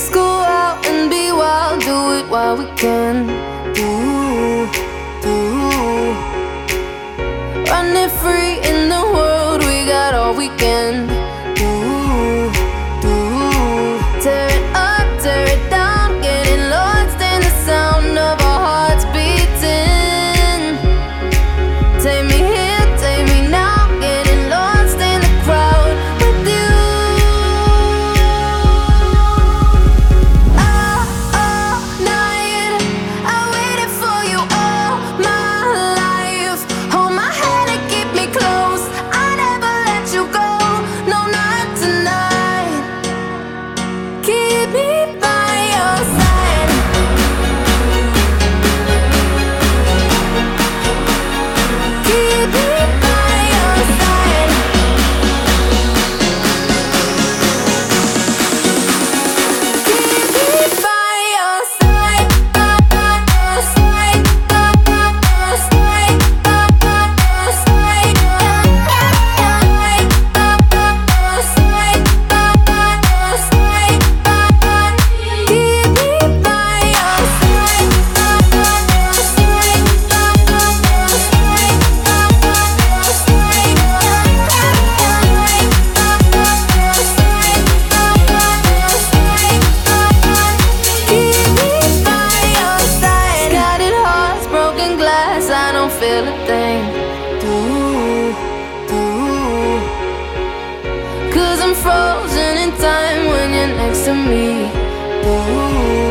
Let's go out and be wild, do it while we can. Running free in the world, we got all weekend. Tear it up, tear it down, getting lost in the sound of our hearts beating. Take me here, take me now, getting lost in the crowd with you. All night, I waited for you all my life. Hold my hand and keep me close, I never let you go, no, not tonight. Keep me by your side. Keep me by your side. Keep me by your side. By your side. By your side. By your side. Keep me by your side. Scattered hearts, broken glass, I don't feel a thing. Cause I'm frozen in time when you're next to me.